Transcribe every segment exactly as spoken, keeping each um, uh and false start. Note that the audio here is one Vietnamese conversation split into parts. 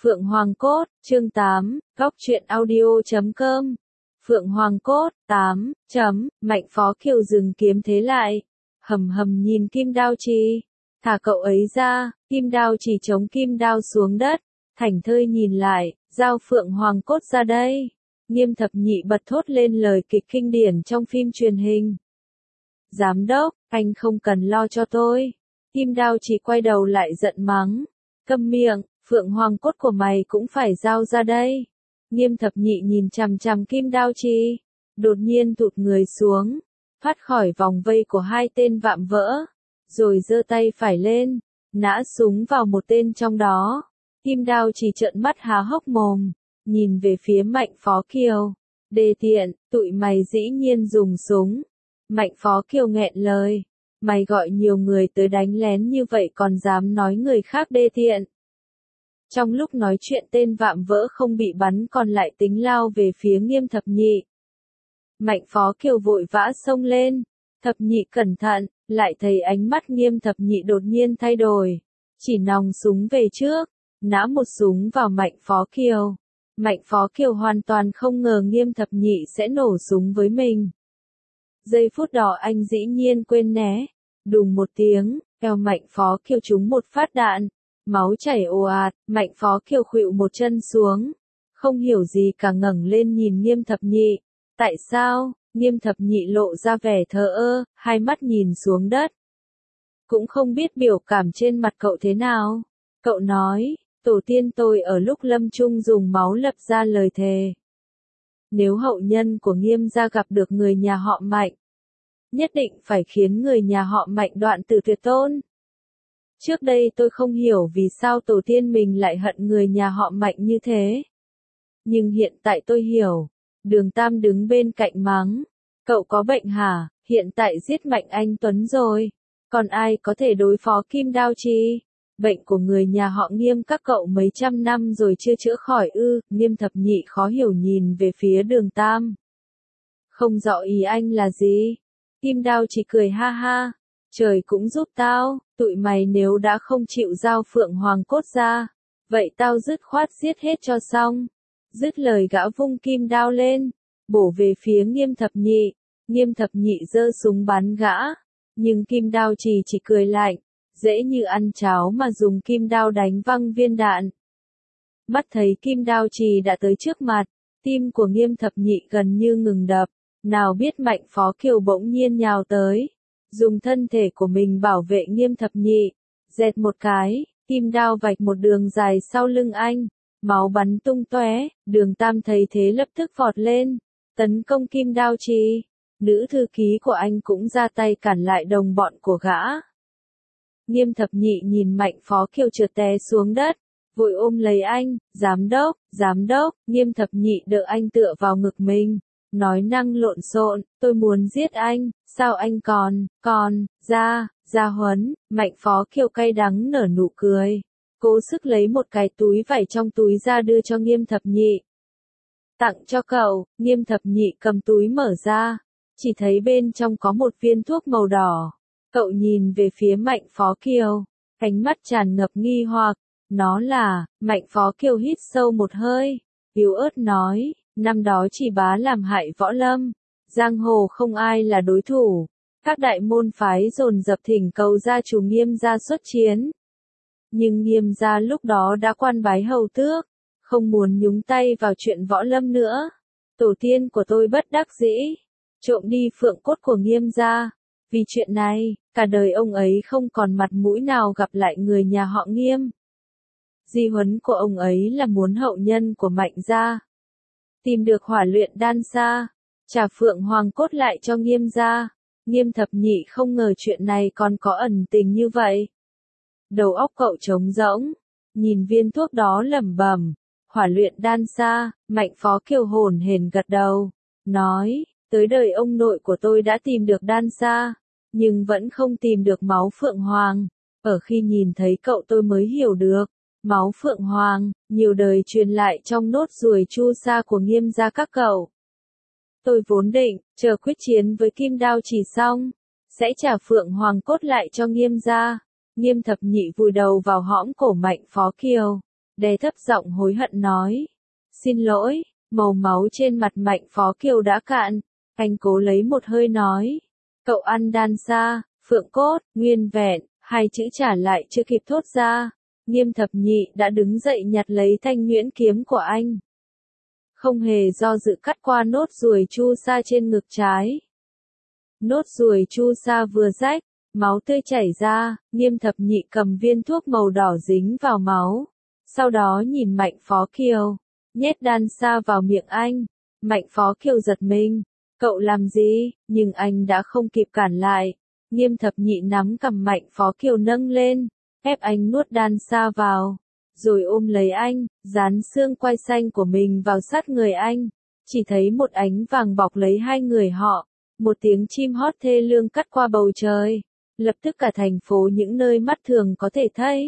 Phượng Hoàng Cốt, chương tám, góc truyện audio chấm com. Phượng Hoàng Cốt, tám, chấm, Mạnh Phó Kiều dừng kiếm thế lại. Hầm hầm nhìn Kim Đao Trì. Thả cậu ấy ra, Kim Đao Trì chống kim đao xuống đất. Thảnh thơi nhìn lại, giao Phượng Hoàng Cốt ra đây. Nghiêm Thập Nhị bật thốt lên lời kịch kinh điển trong phim truyền hình. Giám đốc, anh không cần lo cho tôi. Kim Đao Trì quay đầu lại giận mắng. Câm miệng, Phượng Hoàng Cốt của mày cũng phải giao ra đây. Nghiêm Thập Nhị nhìn chằm chằm Kim Đao Trì, đột nhiên tụt người xuống, thoát khỏi vòng vây của hai tên vạm vỡ, rồi giơ tay phải lên, nã súng vào một tên trong đó. Kim Đao Trì trợn mắt há hốc mồm, nhìn về phía Mạnh Phó Kiều. Đê tiện, tụi mày dĩ nhiên dùng súng. Mạnh Phó Kiều nghẹn lời. Mày gọi nhiều người tới đánh lén như vậy còn dám nói người khác đê tiện. Trong lúc nói chuyện tên vạm vỡ không bị bắn còn lại tính lao về phía Nghiêm Thập Nhị. Mạnh Phó Kiều vội vã xông lên. Thập Nhị cẩn thận, lại thấy ánh mắt Nghiêm Thập Nhị đột nhiên thay đổi. Chỉ nòng súng về trước, nã một súng vào Mạnh Phó Kiều. Mạnh Phó Kiều hoàn toàn không ngờ Nghiêm Thập Nhị sẽ nổ súng với mình. Giây phút đó anh dĩ nhiên quên né. Đùng một tiếng, eo Mạnh Phó Kiều trúng một phát đạn. Máu chảy ồ ạt, Mạnh Phó Kiều khuỵu một chân xuống. Không hiểu gì cả ngẩng lên nhìn Nghiêm Thập Nhị. Tại sao? Nghiêm Thập Nhị lộ ra vẻ thờ ơ, hai mắt nhìn xuống đất. Cũng không biết biểu cảm trên mặt cậu thế nào. Cậu nói, tổ tiên tôi ở lúc lâm chung dùng máu lập ra lời thề. Nếu hậu nhân của Nghiêm gia gặp được người nhà họ Mạnh, nhất định phải khiến người nhà họ Mạnh đoạn tử tuyệt tôn. Trước đây tôi không hiểu vì sao tổ tiên mình lại hận người nhà họ Mạnh như thế. Nhưng hiện tại tôi hiểu. Đường Tam đứng bên cạnh mắng. Cậu có bệnh hả? Hiện tại giết Mạnh Anh Tuấn rồi. Còn ai có thể đối phó Kim Đao Trì? Bệnh của người nhà họ Nghiêm các cậu mấy trăm năm rồi chưa chữa khỏi ư? Nghiêm Thập Nhị khó hiểu nhìn về phía Đường Tam. Không rõ ý anh là gì? Kim Đao Trì cười ha ha. Trời cũng giúp tao, tụi mày nếu đã không chịu giao Phượng Hoàng Cốt ra, vậy tao dứt khoát giết hết cho xong. Dứt lời gã vung kim đao lên, bổ về phía Nghiêm Thập Nhị. Nghiêm Thập Nhị giơ súng bắn gã, nhưng Kim Đao Trì chỉ cười lạnh, dễ như ăn cháo mà dùng kim đao đánh văng viên đạn. Mắt thấy Kim Đao Trì đã tới trước mặt, tim của Nghiêm Thập Nhị gần như ngừng đập, nào biết Mạnh Phó Kiều bỗng nhiên nhào tới. Dùng thân thể của mình bảo vệ Nghiêm Thập Nhị, dẹt một cái, kim đao vạch một đường dài sau lưng anh, máu bắn tung tóe. Đường Tam thấy thế lập tức vọt lên, tấn công Kim Đao Trì. Nữ thư ký của anh cũng ra tay cản lại đồng bọn của gã. Nghiêm Thập Nhị nhìn Mạnh Phó Kiều trượt té xuống đất, vội ôm lấy anh. Giám đốc, giám đốc. Nghiêm Thập Nhị đỡ anh tựa vào ngực mình, nói năng lộn xộn, tôi muốn giết anh, sao anh còn, còn, ra, ra huấn. Mạnh Phó Kiều cay đắng nở nụ cười, cố sức lấy một cái túi vải trong túi ra đưa cho Nghiêm Thập Nhị. Tặng cho cậu. Nghiêm Thập Nhị cầm túi mở ra, chỉ thấy bên trong có một viên thuốc màu đỏ. Cậu nhìn về phía Mạnh Phó Kiều, ánh mắt tràn ngập nghi hoặc. Nó là, Mạnh Phó Kiều hít sâu một hơi, yếu ớt nói. Năm đó Chỉ Bá làm hại võ lâm, giang hồ không ai là đối thủ. Các đại môn phái dồn dập thỉnh cầu gia chủ Nghiêm gia xuất chiến. Nhưng Nghiêm gia lúc đó đã quan bái hầu tước, không muốn nhúng tay vào chuyện võ lâm nữa. Tổ tiên của tôi bất đắc dĩ, trộm đi phượng cốt của Nghiêm gia. Vì chuyện này, cả đời ông ấy không còn mặt mũi nào gặp lại người nhà họ Nghiêm. Di huấn của ông ấy là muốn hậu nhân của Mạnh gia tìm được hỏa luyện đan xa, trả Phượng Hoàng Cốt lại cho Nghiêm gia. Nghiêm Thập Nhị không ngờ chuyện này còn có ẩn tình như vậy. Đầu óc cậu trống rỗng, nhìn viên thuốc đó lẩm bẩm, hỏa luyện đan xa. Mạnh Phó Kiều hồn hển gật đầu, nói, tới đời ông nội của tôi đã tìm được đan xa, nhưng vẫn không tìm được máu Phượng Hoàng. Ở khi nhìn thấy cậu tôi mới hiểu được. Máu Phượng Hoàng, nhiều đời truyền lại trong nốt ruồi chu sa của Nghiêm gia các cậu. Tôi vốn định, chờ quyết chiến với Kim Đao Trì xong, sẽ trả Phượng Hoàng Cốt lại cho Nghiêm gia. Nghiêm Thập Nhị vùi đầu vào hõm cổ Mạnh Phó Kiều, đè thấp giọng hối hận nói. Xin lỗi, màu máu trên mặt Mạnh Phó Kiều đã cạn, anh cố lấy một hơi nói. Cậu ăn đan sa, phượng cốt, nguyên vẹn, hai chữ trả lại chưa kịp thốt ra. Nghiêm Thập Nhị đã đứng dậy nhặt lấy thanh nhuyễn kiếm của anh. Không hề do dự cắt qua nốt ruồi chu sa trên ngực trái. Nốt ruồi chu sa vừa rách, máu tươi chảy ra, Nghiêm Thập Nhị cầm viên thuốc màu đỏ dính vào máu. Sau đó nhìn Mạnh Phó Kiều, nhét đan sa vào miệng anh. Mạnh Phó Kiều giật mình, cậu làm gì, nhưng anh đã không kịp cản lại. Nghiêm Thập Nhị nắm cầm Mạnh Phó Kiều nâng lên, ép anh nuốt đan sa vào, rồi ôm lấy anh, dán xương quai xanh của mình vào sát người anh. Chỉ thấy một ánh vàng bọc lấy hai người họ, một tiếng chim hót thê lương cắt qua bầu trời, lập tức cả thành phố những nơi mắt thường có thể thấy.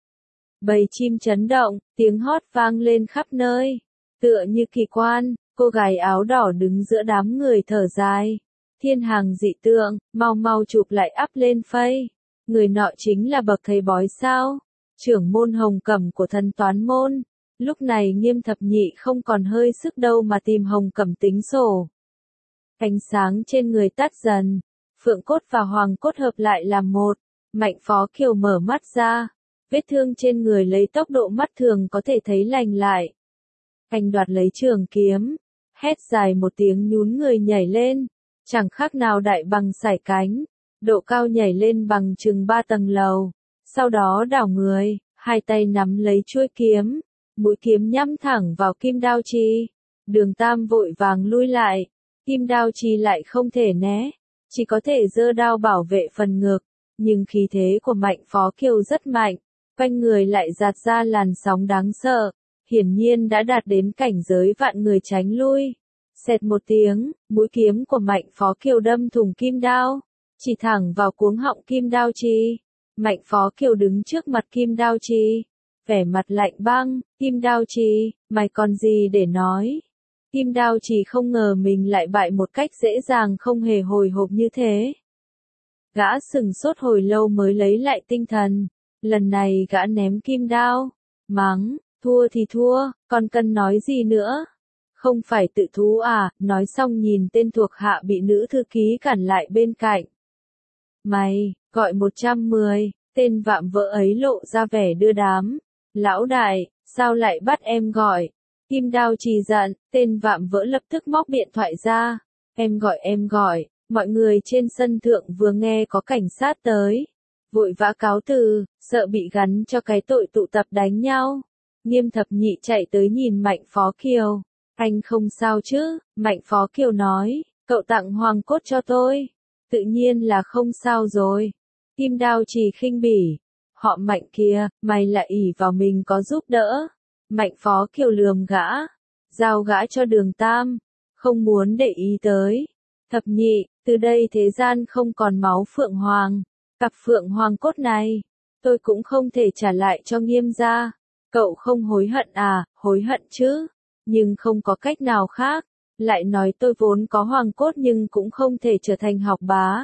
Bầy chim chấn động, tiếng hót vang lên khắp nơi, tựa như kỳ quan, cô gái áo đỏ đứng giữa đám người thở dài. Thiên hàng dị tượng, mau mau chụp lại up lên Face. Người nọ chính là bậc thầy bói sao, trưởng môn Hồng Cẩm của Thần Toán Môn. Lúc này Nghiêm Thập Nhị không còn hơi sức đâu mà tìm Hồng Cẩm tính sổ. Ánh sáng trên người tắt dần, phượng cốt và hoàng cốt hợp lại làm một. Mạnh Phó Kiều mở mắt ra, vết thương trên người lấy tốc độ mắt thường có thể thấy lành lại. Anh đoạt lấy trường kiếm, hét dài một tiếng nhún người nhảy lên, chẳng khác nào đại bằng sải cánh, độ cao nhảy lên bằng chừng ba tầng lầu. Sau đó đảo người, hai tay nắm lấy chuôi kiếm, mũi kiếm nhắm thẳng vào Kim Đao Chi. Đường Tam vội vàng lui lại, Kim Đao Chi lại không thể né, chỉ có thể giơ đao bảo vệ phần ngực. Nhưng khí thế của Mạnh Phó Kiều rất mạnh, quanh người lại giạt ra làn sóng đáng sợ, hiển nhiên đã đạt đến cảnh giới vạn người tránh lui. Xẹt một tiếng, mũi kiếm của Mạnh Phó Kiều đâm thủng kim đao, chỉ thẳng vào cuống họng Kim Đao Chi. Mạnh Phó Kiều đứng trước mặt Kim Đao Chi, vẻ mặt lạnh băng. Kim Đao Chi, mày còn gì để nói? Kim Đao Chi không ngờ mình lại bại một cách dễ dàng không hề hồi hộp như thế. Gã sừng sốt hồi lâu mới lấy lại tinh thần, lần này gã ném kim đao, mắng, thua thì thua, còn cần nói gì nữa? Không phải tự thú à? Nói xong nhìn tên thuộc hạ bị nữ thư ký cản lại bên cạnh. Mày, gọi một trăm mười, tên vạm vỡ ấy lộ ra vẻ đưa đám. Lão đại, sao lại bắt em gọi? Kim Đao Chi giận, tên vạm vỡ lập tức móc điện thoại ra. Em gọi em gọi, mọi người trên sân thượng vừa nghe có cảnh sát tới, vội vã cáo từ, sợ bị gắn cho cái tội tụ tập đánh nhau. Nghiêm Thập Nhị chạy tới nhìn Mạnh Phó Kiều. Anh không sao chứ? Mạnh Phó Kiều nói, cậu tặng hoàng cốt cho tôi. Tự nhiên là không sao rồi. Kim Đao Chi khinh bỉ. Họ Mạnh kia, mày lại ỷ vào mình có giúp đỡ. Mạnh Phó Kiều lườm gã, giao gã cho Đường Tam, không muốn để ý tới. Thập Nhị, từ đây thế gian không còn máu phượng hoàng. Cặp phượng hoàng cốt này, tôi cũng không thể trả lại cho Nghiêm gia. Cậu không hối hận à? Hối hận chứ, nhưng không có cách nào khác. Lại nói tôi vốn có hoàng cốt nhưng cũng không thể trở thành học bá.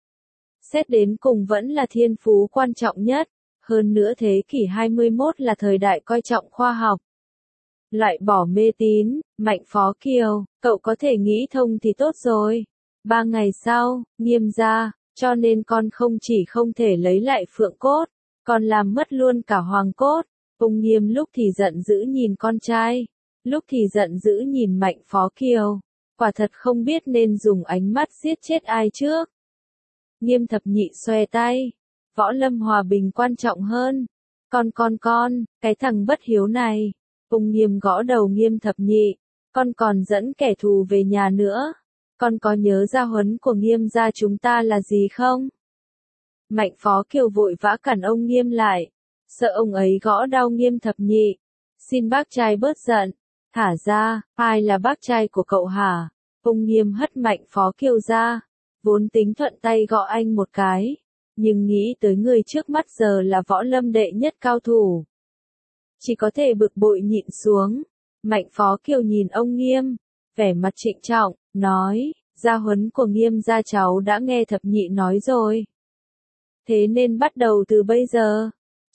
Xét đến cùng vẫn là thiên phú quan trọng nhất. Hơn nữa thế kỷ hai mươi mốt là thời đại coi trọng khoa học. Loại bỏ mê tín. Mạnh Phó Kiều, cậu có thể nghĩ thông thì tốt rồi. Ba ngày sau, Nghiêm gia, cho nên con không chỉ không thể lấy lại phượng cốt, còn làm mất luôn cả hoàng cốt. Ông Nghiêm lúc thì giận dữ nhìn con trai, lúc thì giận dữ nhìn Mạnh Phó Kiều, quả thật không biết nên dùng ánh mắt giết chết ai trước. Nghiêm Thập Nhị xòe tay, võ lâm hòa bình quan trọng hơn. Con con con, cái thằng bất hiếu này. Ông Nghiêm gõ đầu Nghiêm Thập Nhị, con còn dẫn kẻ thù về nhà nữa. Con có nhớ gia huấn của Nghiêm gia chúng ta là gì không? Mạnh Phó Kiều vội vã cản ông Nghiêm lại, sợ ông ấy gõ đau Nghiêm Thập Nhị. Xin bác trai bớt giận, thả ra, ai là bác trai của cậu hả? Ông Nghiêm hất Mạnh Phó Kiều ra, vốn tính thuận tay gõ anh một cái, nhưng nghĩ tới người trước mắt giờ là võ lâm đệ nhất cao thủ. Chỉ có thể bực bội nhịn xuống. Mạnh Phó Kiều nhìn ông Nghiêm, vẻ mặt trịnh trọng, nói, gia huấn của Nghiêm gia cháu đã nghe Thập Nhị nói rồi. Thế nên bắt đầu từ bây giờ,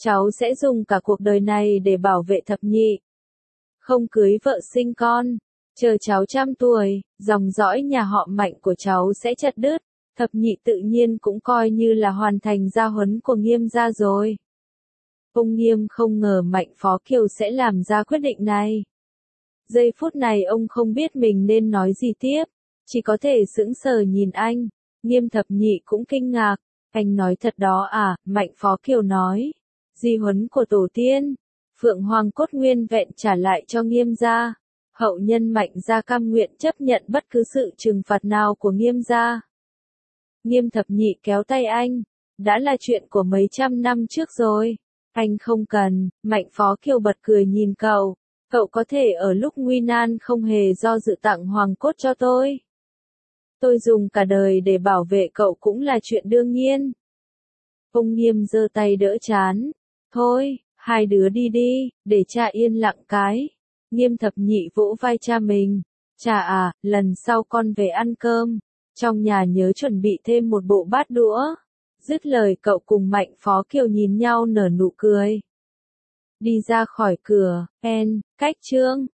Cháu sẽ dùng cả cuộc đời này để bảo vệ thập nhị. Không cưới vợ sinh con. Chờ cháu trăm tuổi, dòng dõi nhà họ Mạnh của cháu sẽ chặt đứt. Thập nhị tự nhiên cũng coi như là hoàn thành gia huấn của Nghiêm gia rồi. Ông Nghiêm không ngờ Mạnh Phó Kiều sẽ làm ra quyết định này. Giây phút này ông không biết mình nên nói gì tiếp, chỉ có thể sững sờ nhìn anh. Nghiêm thập nhị cũng kinh ngạc, anh nói thật đó à? Mạnh Phó Kiều nói, di huấn của tổ tiên, Phượng Hoàng cốt nguyên vẹn trả lại cho Nghiêm gia. Hậu nhân Mạnh gia cam nguyện chấp nhận bất cứ sự trừng phạt nào của Nghiêm gia. Nghiêm thập nhị kéo tay anh, đã là chuyện của mấy trăm năm trước rồi. Anh không cần. Mạnh Phó Kiều bật cười nhìn cậu. Cậu có thể ở lúc nguy nan không hề do dự tặng hoàng cốt cho tôi. Tôi dùng cả đời để bảo vệ cậu cũng là chuyện đương nhiên. Ông Nghiêm giơ tay đỡ chán. Thôi, hai đứa đi đi, để cha yên lặng cái. Nghiêm thập nhị vỗ vai cha mình. Cha à, lần sau con về ăn cơm, trong nhà nhớ chuẩn bị thêm một bộ bát đũa. Dứt lời cậu cùng Mạnh Phó Kiều nhìn nhau nở nụ cười. Đi ra khỏi cửa, en, cách chương.